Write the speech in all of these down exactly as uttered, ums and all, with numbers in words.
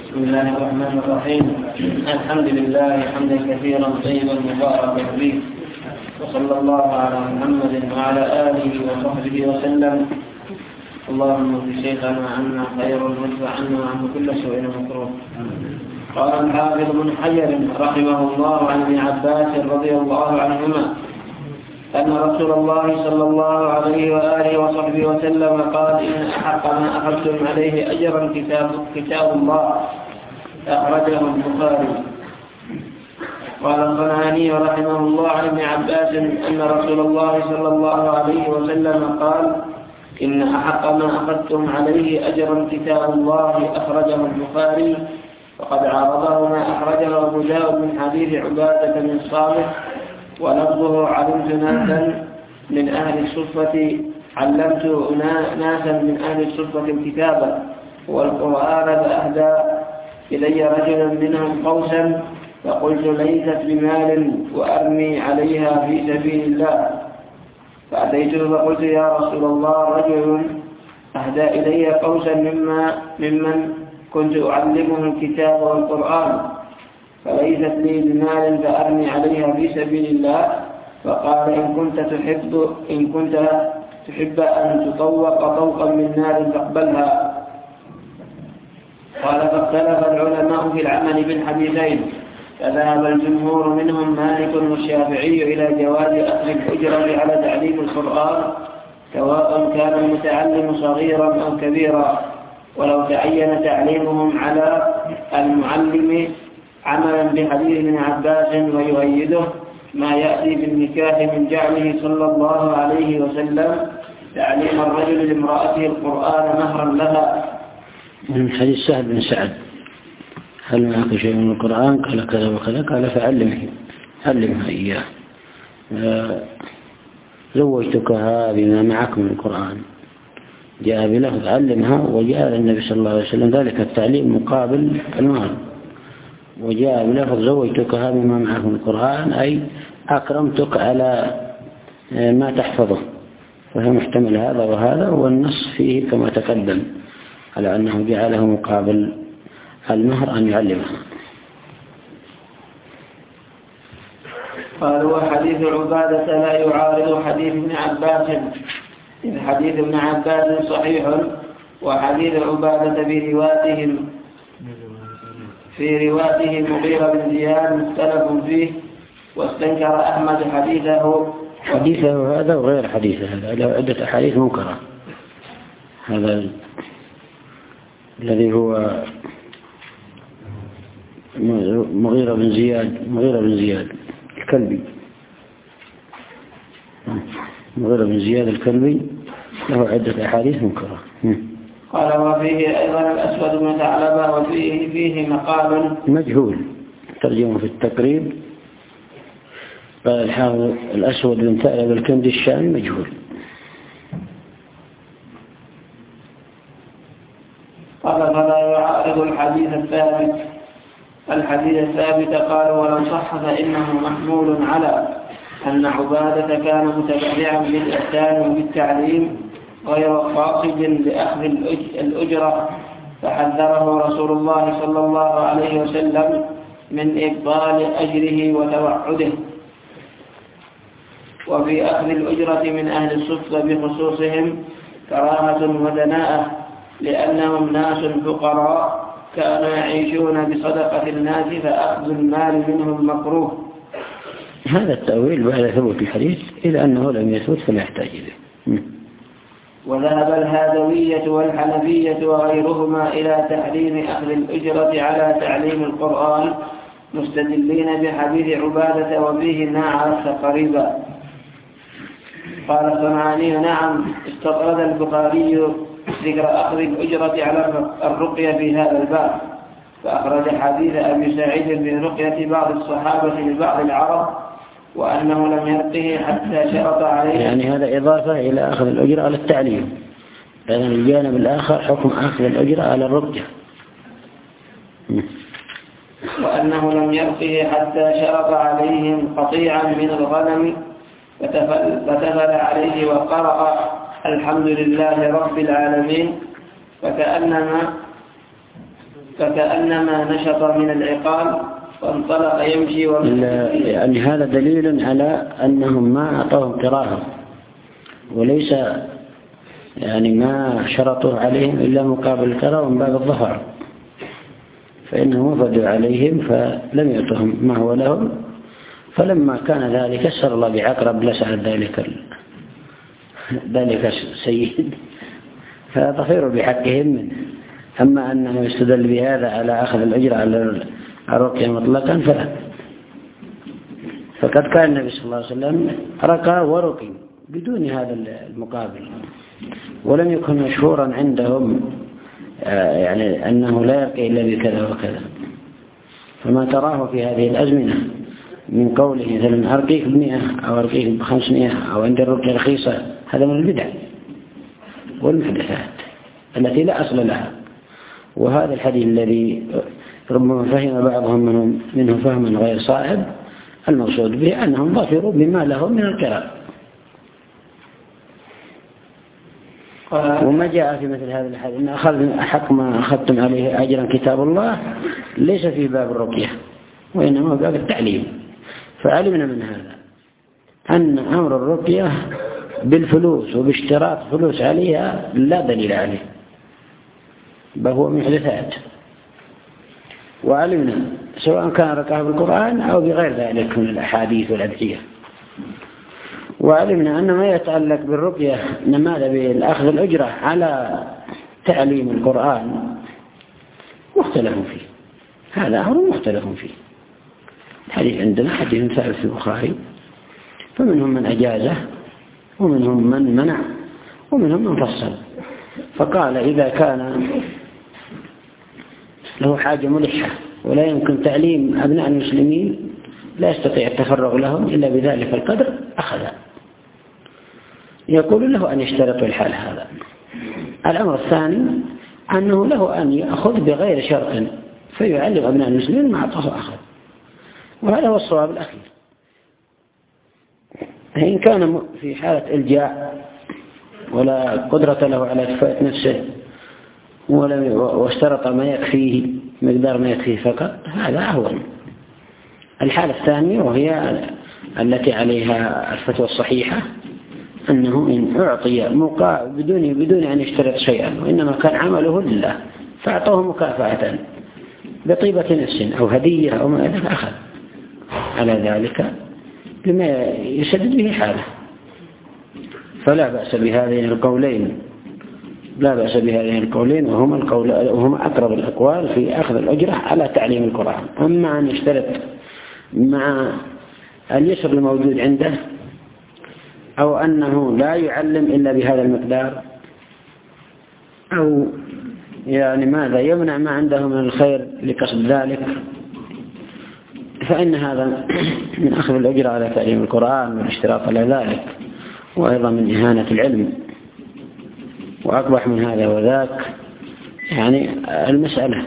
بسم الله الرحمن الرحيم. الحمد لله حمدا كثيرا طيبا مباركا فيه، وصلى الله على محمد وعلى آله وصحبه وسلم. اللهم اغفر شيخنا عنا خيرا وادفع عنا عنه كل سوء مكروه. قال الحافظ ابن حجر رحمه الله عن ابن عباس رضي الله عنهما أن رسول الله صلى الله عليه وآله وصحبه وسلم قال: إن أحق ما أخذتم عليه أجرا كتاب, كتاب الله. أخرجه البخاري. قال الصنعاني رحمه الله عن ابن عباس أن رسول الله صلى الله عليه وسلم قال: إن أحق ما أخذتم عليه أجرا كتاب الله. أخرجه البخاري. وقد عارضه ما أخرجه أبو داود من حديث عبادة بن صالح، ولفظه: علمت ناسا من أهل الصفة علمت ناسا من أهل الصفة الكتابة والقرآن فأهدى إلي رجلا منهم قوسا فقلت: ليست بمال وأرمي عليها في سبيل الله. فأتيته فقلت: يا رسول الله، رجل أهدى إلي قوسا مما ممن كنت أعلمه الكتاب والقرآن، فليست لي بمال فأرمي عليها في سبيل الله. فقال: إن كنت تحب إن كنت تحب أن تطوق طوقا من نار فاقبلها. قال: فاختلف العلماء في العمل بالحديثين، فذهب الجمهور منهم مالك والشافعي إلى جواز أخذ الأجرة على تعليم القرآن، سواء كان المتعلم صغيرا أو كبيرا، ولو تعين تعليمهم على المعلم عملا بحديث ابن عباس، ويؤيده ما يأتي بالنكاح من جعله صلى الله عليه وسلم تعليم الرجل لامرأته القرآن مهرا لها. من حديث سهل بن سعد: هل معك شيء من القرآن؟ قال: كذا وكذا. قال: فعلمه علمها إياه. زوجتكها بما معك من القرآن. جاء بلفظ علمها، وجاء النبي صلى الله عليه وسلم ذلك التعليم مقابل المال، وجاء بلفظ زوجتكها بما معك من القرآن، أي أكرمتك على ما تحفظه. فهو محتمل هذا وهذا، والنص فيه كما تقدم على أنه جعله مقابل المهر أن يعلمها. قال: وحديث عبادة لا يعارض حديث ابن عباس، إذ حديث ابن عباس صحيح، وحديث عبادة في رواتهم في رواته مغيرة بن زياد مختلف فيه، واستنكر أحمد حديثه حديثه هذا وغير حديثه هذا، له عدة أحاديث منكرة. هذا الذي هو مغيرة بن زياد مغيرة بن زياد الكلبي مغيرة بن زياد الكلبي له عدة أحاديث منكرة. قال: وفيه أيضا الأسود بن ثعلبة، وفيه فيه مقال مجهول. ترجمه في التقريب: قال الحافظ: الأسود بن ثعلبة الكندي الشامي مجهول. قال: فلا يعارض الحديث الثابت الحديث الثابت. قال: ولو صح فإنه محمول على أن عبادة كان متبرعا بالإحسان وبالتعليم غير قاصد لأخذ الأجرة، فحذره رسول الله صلى الله عليه وسلم من إبطال أجره وتوعده. وفي أخذ الأجرة من أهل الصفة بخصوصهم كراهة ودناءة، لأنهم ناس فقراء كانوا يعيشون بصدقة الناس، فأخذ المال منهم مكروه. هذا التأويل بعد ثبوت الحديث، إلى أنه لم يثبت فلا يحتاج إليه. وذهب الهادوية والحنفية وغيرهما إلى تحريم أخذ الأجرة على تعليم القرآن، مستدلين بحديث عبادة وفيه نعرف قريبا. قال الصنعاني: نعم، استطرد البخاري ذكر أخذ الأجرة على الرقية في هذا الباب، فأخرج حديث أبي سعيد في رقية بعض الصحابة لبعض العرب، وأنه لم يرقه حتى شرط عليه. يعني هذا إضافة إلى أخذ الأجرة على التعليم، لأن الجانب الآخر حكم أخذ الأجرة على الرقية. وأنه لم يرقه حتى شرط عليهم قطيعا من الغنم، فتفل, فتفل عليه وقرأ: الحمد لله رب العالمين، فكأنما فكأنما نشط من العقال وانطلق يمشي. يعني هذا دليل على أنهم ما أعطوهم كراهة، وليس يعني ما شرطوا عليهم إلا مقابل الكراهة من باب الظفر، فإنهم وفدوا عليهم فلم يعطهم ما هو لهم. فلما كان ذلك سر الله بعقرب لسعد ذلك ذلك السيد فطفيروا بحقهم منه. أما أنه يستدل بهذا على أخذ الأجر على الرقية مطلقا فلا. فقد كان النبي صلى الله عليه وسلم رقى ورقي بدون هذا المقابل، ولم يكن مشهورا عندهم يعني أنه لا يرقي إلا بكذا وكذا. فما تراه في هذه الأزمنة من قوله مثلا أرقيك بمئة أو أرقيك بخمسمائة أو عند الرقية رخيصة، هذا من البدع والمحدثات التي لا أصل لها. وهذا الحديث الذي ربما فهم بعضهم منهم منه فهما غير صائب، المقصود به أنهم ظفروا بما لهم من القراء. وما جاء في مثل هذا الحديث إن أخذ حق ما أخذتم عليه أجرا كتاب الله ليس في باب الرقية وإنما باب التعليم. فعلمنا من هذا أن أمر الرقية بالفلوس وباشتراط فلوس عليها لا دليل عليه، بل هو محدثات. وعلمنا سواء كان رقاه بالقرآن أو بغير ذلك من الأحاديث والأدعية. وعلمنا أن ما يتعلق بالرقية نماذج بالأخذ الأجرة على تعليم القرآن مختلف فيه، هذا أمر مختلف فيه. الحديث عندنا حديث ثابت في البخاري، فمنهم من أجازه ومنهم من منع ومنهم من فصل. فقال إذا كان له حاجة ملحة ولا يمكن تعليم أبناء المسلمين لا يستطيع التفرغ لهم إلا بذلك القدر أخذ. يقول له أن يشترط الحال هذا. الأمر الثاني أنه له أن يأخذ بغير شرط فيعلم أبناء المسلمين ما أعطاه أخذ، وهذا هو الصواب الأخير. إن كان في حالة إلجاء ولا قدرة له على كفاية نفسه واشترط ما يكفيه مقدار ما يكفيه فقط، هذا أهون. الحالة الثانية وهي التي عليها الفتوى الصحيحة أنه إن أعطي مقابل بدون بدون أن يشترط شيئا وإنما كان عمله لله فأعطوه مكافأة بطيبة نفس أو هدية أو ما إذا أخذ على ذلك بما يسدد به حاله. فلا بأس بهذين القولين لا بأس بهذين القولين وهما القول وهما أقرب الأقوال في أخذ الأجرة على تعليم القرآن. أما أن يشترط مع اليسر الموجود عنده أو أنه لا يعلم إلا بهذا المقدار أو يعني ماذا يمنع ما عنده من الخير لقصد ذلك، فإن هذا من أخذ الأجرة على تعليم القرآن والاشتراط على ذلك، وأيضا من إهانة العلم. وأقبح من هذا وذاك يعني المسألة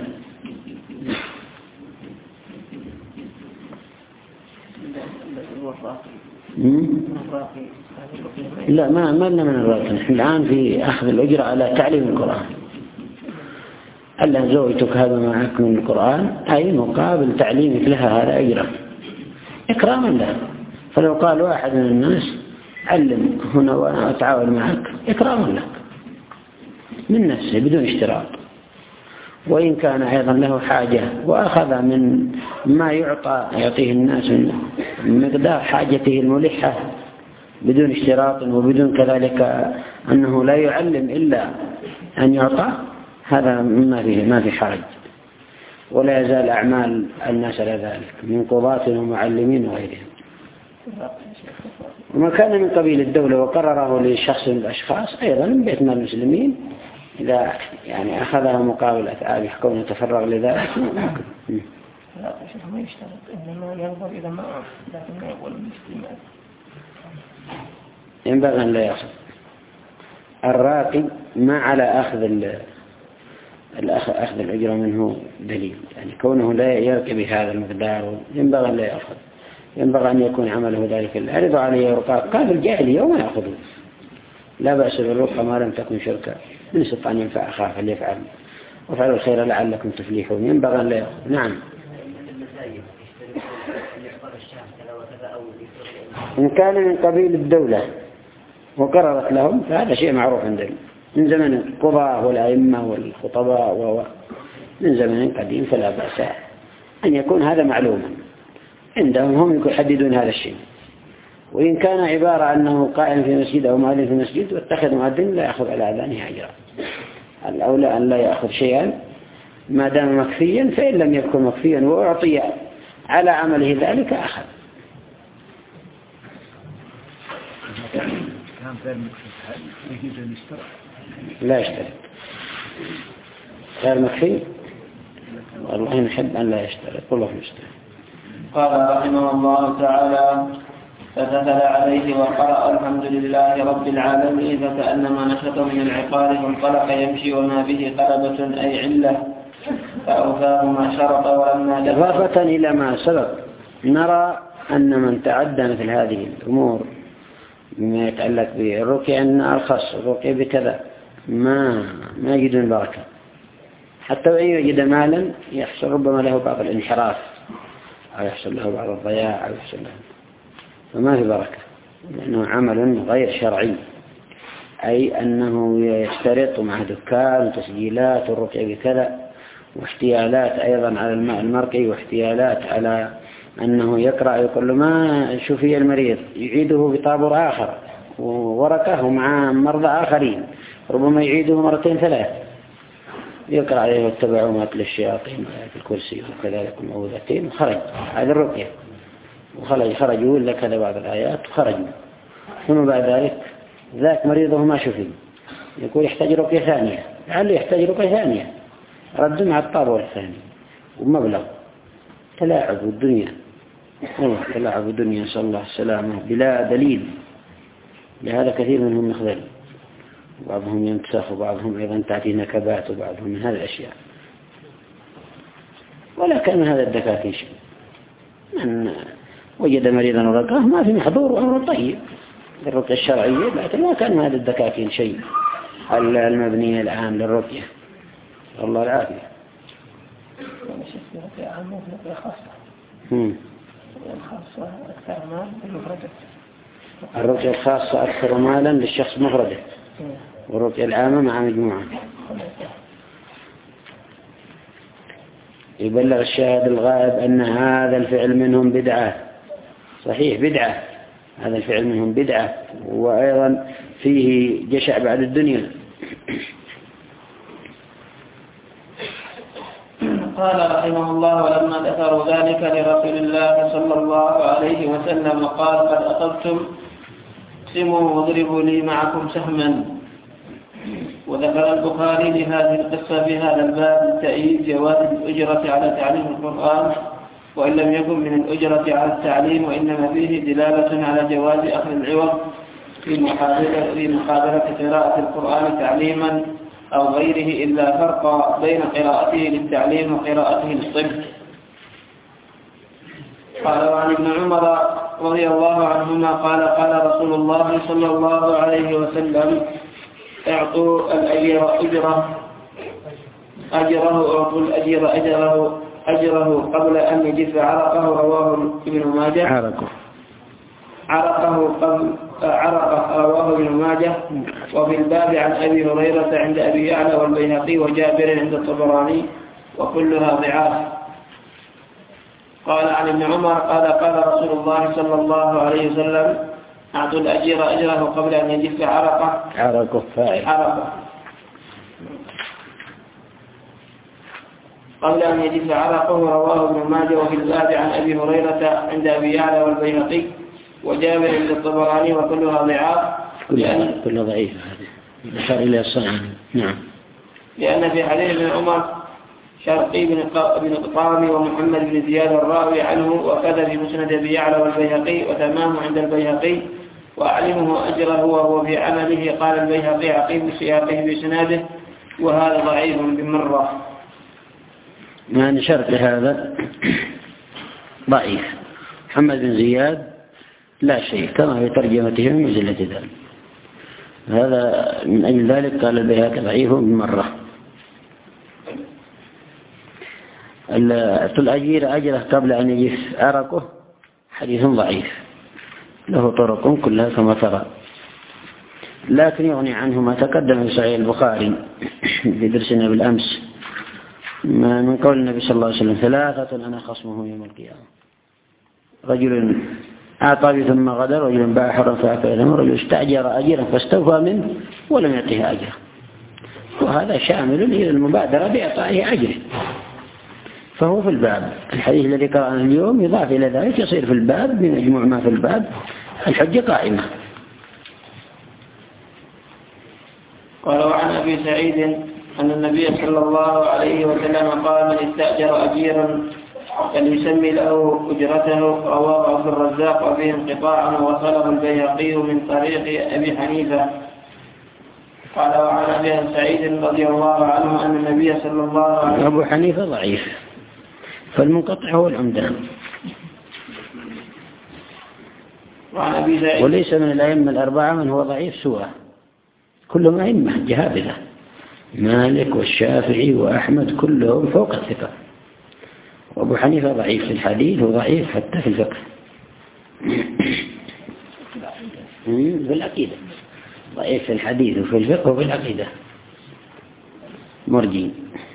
لا ما ما لنا من الراقي. نحن الآن في أخذ الأجرة على تعليم القرآن. ألا زوجتك هذا معك من القرآن أي مقابل تعليمك لها هذا أجرة إكراما لها. فلو قال واحد من الناس علم هنا وأنا أتعاون معك إكراما لك من نفسه بدون اشتراط. وإن كان أيضا له حاجة وأخذ من ما يعطى يعطيه الناس من مقدار حاجته الملحة بدون اشتراط وبدون كذلك أنه لا يعلم إلا أن يعطى، هذا ما فيه ما في حرج. ولا يزال أعمال الناس على ذلك من قضاة ومعلمين وغيرهم. وما كان من قبيل الدولة وقرره لشخص من الأشخاص أيضا من بيت مال المسلمين إذا يعني أخذها مقابل أتعاب يحكون يتفرغ لذلك ممكن. لا شيخ ما يشترط إنما ينظر إذا ما أعرف لكن ما يقول المسلمات ينبغي أن لا يأخذ الراقي ما على أخذ أخذ الأجرة منه دليل، يعني كونه لا يرقي بهذا المقدار ينبغي أن لا يأخذ. ينبغي أن يكون عمله ذلك العرض عليه رقاق قال الجاهلية وما يأخذون. لا بأس بالرقى ما لم تكن شركا من استطاع أن ينفع أخاه فليفعل وفعلوا الخير لعلكم تفلحون. ينبغي أن لا يأخذ. نعم. إن كان من قبيل الدولة وقررت لهم فهذا شيء معروف عندهم من زمن القضاة والأئمة والخطباء ومن زمن قديم، فلا بأس أن يكون هذا معلوما عندهم، هم يحددون هذا الشيء. وإن كان عبارة أنه قائم في مسجد أو مؤذن في مسجد واتخذ مؤذن لا يأخذ على أذانه أجرا، الأولى أن لا يأخذ شيئا ما دام مكفيا، فإن لم يكن مكفيا وأعطي على عمله ذلك أخذ. لا يشترط غير مكفي، والله نحب أن لا يشترط. والله يشترط. قال رحمه الله تعالى: فدخل عليه وقرأ الحمد لله رب العالمين فكأنما نشط من العقال فانطلق يمشي وما به قلبة أي علة فأوفاه ما شرط. ولما إضافة إلى ما سبق نرى أن من تعدى مثل هذه الأمور بما يتعلق بالرقية أن الخاص الرقية بكذا ما ما يجدون بركة، حتى وإن يجد مالا يحصل ربما له بعض الانحراف أو يحصل له بعض الضياع أو يحصل له، فما في بركة لأنه عمل غير شرعي، أي أنه يشترط مع دكان وتسجيلات والرقية بكذا واحتيالات أيضا على الماء المرقي واحتيالات على أنه يقرأ يقول له ما شوفي المريض يعيده بطابور آخر وورقه مع مرضى آخرين ربما يعيده مرتين ثلاث يقرأ عليه واتبعوا ما تل الشياطين في الكرسي وكذلك المعوذتين وخرج. هذا الرقية وخرج خرجوا إلا كذا بعض الآيات وخرجوا. ثم بعد ذلك ذاك مريضه ما شوفي يقول يحتاج رقية ثانية، لعله يحتاج رقية ثانية رد مع الطابور الثاني ومبلغ. تلاعب الدنيا والله تلاعب الدنيا نسأل الله السلامة بلا دليل. لهذا كثير منهم يخذل وبعضهم ينتسخ وبعضهم أيضا تأتي نكبات وبعضهم من هذه الأشياء. ولا كان من هذا الدكاكين شيء. من وجد مريضا ورقاه ما في محظور وأمر طيب للرقية الشرعية، لكن ما كان من هذا الدكاكين شيء المبنية الآن للرقية. الله العافية. الرقية عامة والرقية خاصة. الخاصة أكثر مال للمفردة. الرقية الخاصة أكثر مالا للشخص مفردة، والرقية العامة مع مجموعة. يبلغ الشاهد الغائب أن هذا الفعل منهم بدعة. صحيح بدعة، هذا الفعل منهم بدعة، وأيضا فيه جشع بعد الدنيا. قال رحمه الله: ولما ذكروا ذلك لرسول الله صلى الله عليه وسلم قال: قد أصبتم اقسموا واضربوا لي معكم سهما. وذكر البخاري لهذه القصة في هذا الباب تأييد جواز الأجرة على تعليم القرآن، وإن لم يكن من الأجرة على التعليم، وإنما فيه دلالة على جواز أخذ العوض في مقابلة, في مقابلة قراءة القرآن تعليما أو غيره، إلا فرق بين قراءته للتعليم وقراءته للطب. قال: وعن ابن عمر رضي الله عنهما قال: قال رسول الله صلى الله عليه وسلم: اعطوا الأجر أجره أجره اعطوا الأجر أجره أجره قبل أن يجف عرقه. رواه ابن ماجه. عرقه عرقه قبل عرقه رواه ابن ماجه. وفي الباب عن أبي هريرة عند أبي يعلى والبيهقي وجابر عند الطبراني وكلها ضعاف. قال عن ابن عمر قال: قال رسول الله صلى الله عليه وسلم: أعطوا الأجر أجره قبل أن يجف عرقه. عرقه فاعل عرقه قبل أن يجف عرقه. رواه ابن ماجه. وفي الباب عن أبي هريرة عند أبي يعلى والبيهقي وجابر عند الطبراني وكلها ضعاف. كلها كلها ضعيفة هذه أشار إلى الصنعة. نعم. لأن في حديث ابن عمر شرقي بن قطامي ومحمد بن زياد الراوي عنه وكذا في مسند أبي يعلى والبيهقي وتمامه عند البيهقي وأعلمه أجره وهو في عمله. قال البيهقي عقيم سياقه بسناده وهذا ضعيف بمرة. ما نشرت لهذا ضعيف. محمد بن زياد لا شيء كما في ترجمته من مزلة ذلك. هذا من أجل ذلك قال البيهقي ضعيف بمرة. الأجير أجره قبل أن يجف عرقه حديث ضعيف له طرق كلها كما ترى، لكن يغني عنه ما تقدم في صحيح البخاري في درسنا بالأمس من قول النبي صلى الله عليه وسلم: ثلاثة أنا خصمهم يوم القيامة، رجل أعطى ثم غدر، رجل باع حرا فأكل ثمن، رجل استأجر أجيرا فاستوفى منه ولم يعطه أجره. وهذا شامل إلى المبادرة بإعطائه أجره، فهو في الباب. الحديث الذي قرأنا اليوم يضاف إلى ذلك يصير في الباب بمجموع ما في الباب، الحجة قائمة. قال: وعن أبي سعيد أن النبي صلى الله عليه وسلم قال: من استأجر أجيرا فليسمي له أجرته، رواه عبد الرزاق وفيه انقطاعا وصله البيهقي من طريق أبي حنيفة. قال: وعن أبي سعيد رضي الله عنه أن النبي صلى الله عليه وسلم. أبو حنيفة ضعيف، فالمنقطع هو العمدان، وعن أبي سعيد وليس من الأئمة الأربعة من هو ضعيف سواه، كلهم أئمة جهابذة، مالك والشافعي وأحمد كلهم فوق الثقة، وأبو حنيفة ضعيف في الحديث وضعيف حتى في الفقه في العقيدة، ضعيف في الحديث وفي الفقه وفي العقيدة مرجي.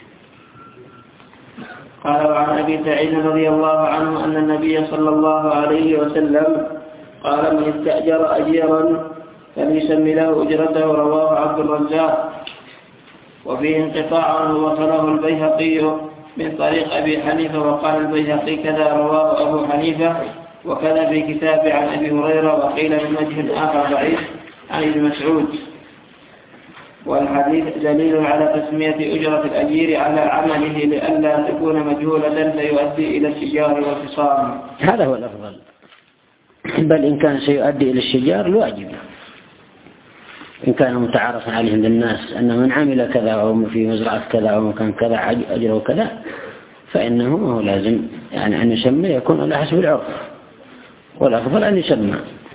قال: وعن أبي سعيد رضي الله عنه أن النبي صلى الله عليه وسلم قال: من استأجر أجيرا فليسمي له أجرته، رواه عبد الرزاق وفيه انقطاع وصله البيهقي من طريق أبي حنيفة. وقال البيهقي: كذا رواه أبو حنيفة وكذا في كتاب عن أبي هريرة، وقيل من وجه آخر ضعيف عن ابن مسعود. والحديث دليل على تسمية أجرة الأجير على عمله لئلا تكون مجهولة فيؤدي إلى الشجار والخصام. هذا هو الأفضل، بل إن كان سيؤدي إلى الشجار الواجب، إن كان متعارفا عليه عند الناس أن من عمل كذا أو في مزرعة كذا أو مكان كذا أجره كذا، فإنه ما هو لازم يعني أن يسمى، يكون على حسب العرف، والأفضل أن يسمى.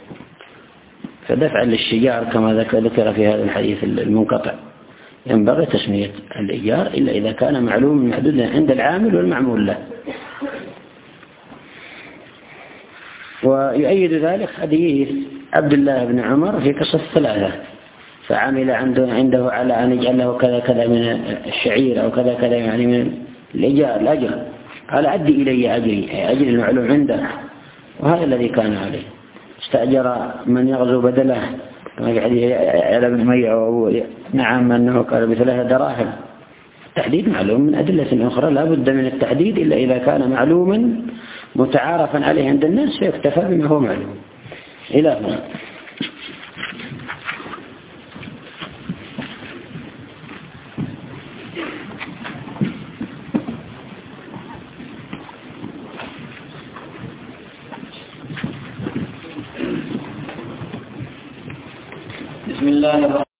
فدفع للشجار كما ذكر في هذا الحديث المنقطع ينبغي تسمية الإيجار إلا إذا كان معلوم محدود عند العامل والمعمول له. ويؤيد ذلك حديث عبد الله بن عمر في قصة ثلاثة، فعمل عنده عنده على أن يجعل له كذا كذا من الشعير أو كذا كذا يعني من الإيجار الأجر، قال: أدي إلي أجري، أجري المعلوم عنده، وهذا الذي كان عليه. استأجر من يغزو بدله كما في حديث على بن أمية، نعم أنه قال بثلاثة دراهم. التحديد معلوم من أدلة أخرى، لا بد من التحديد إلا إذا كان معلوما متعارفا عليه عند الناس فيكتفى بما هو معلوم. إلى هنا. بسم الله الرحمن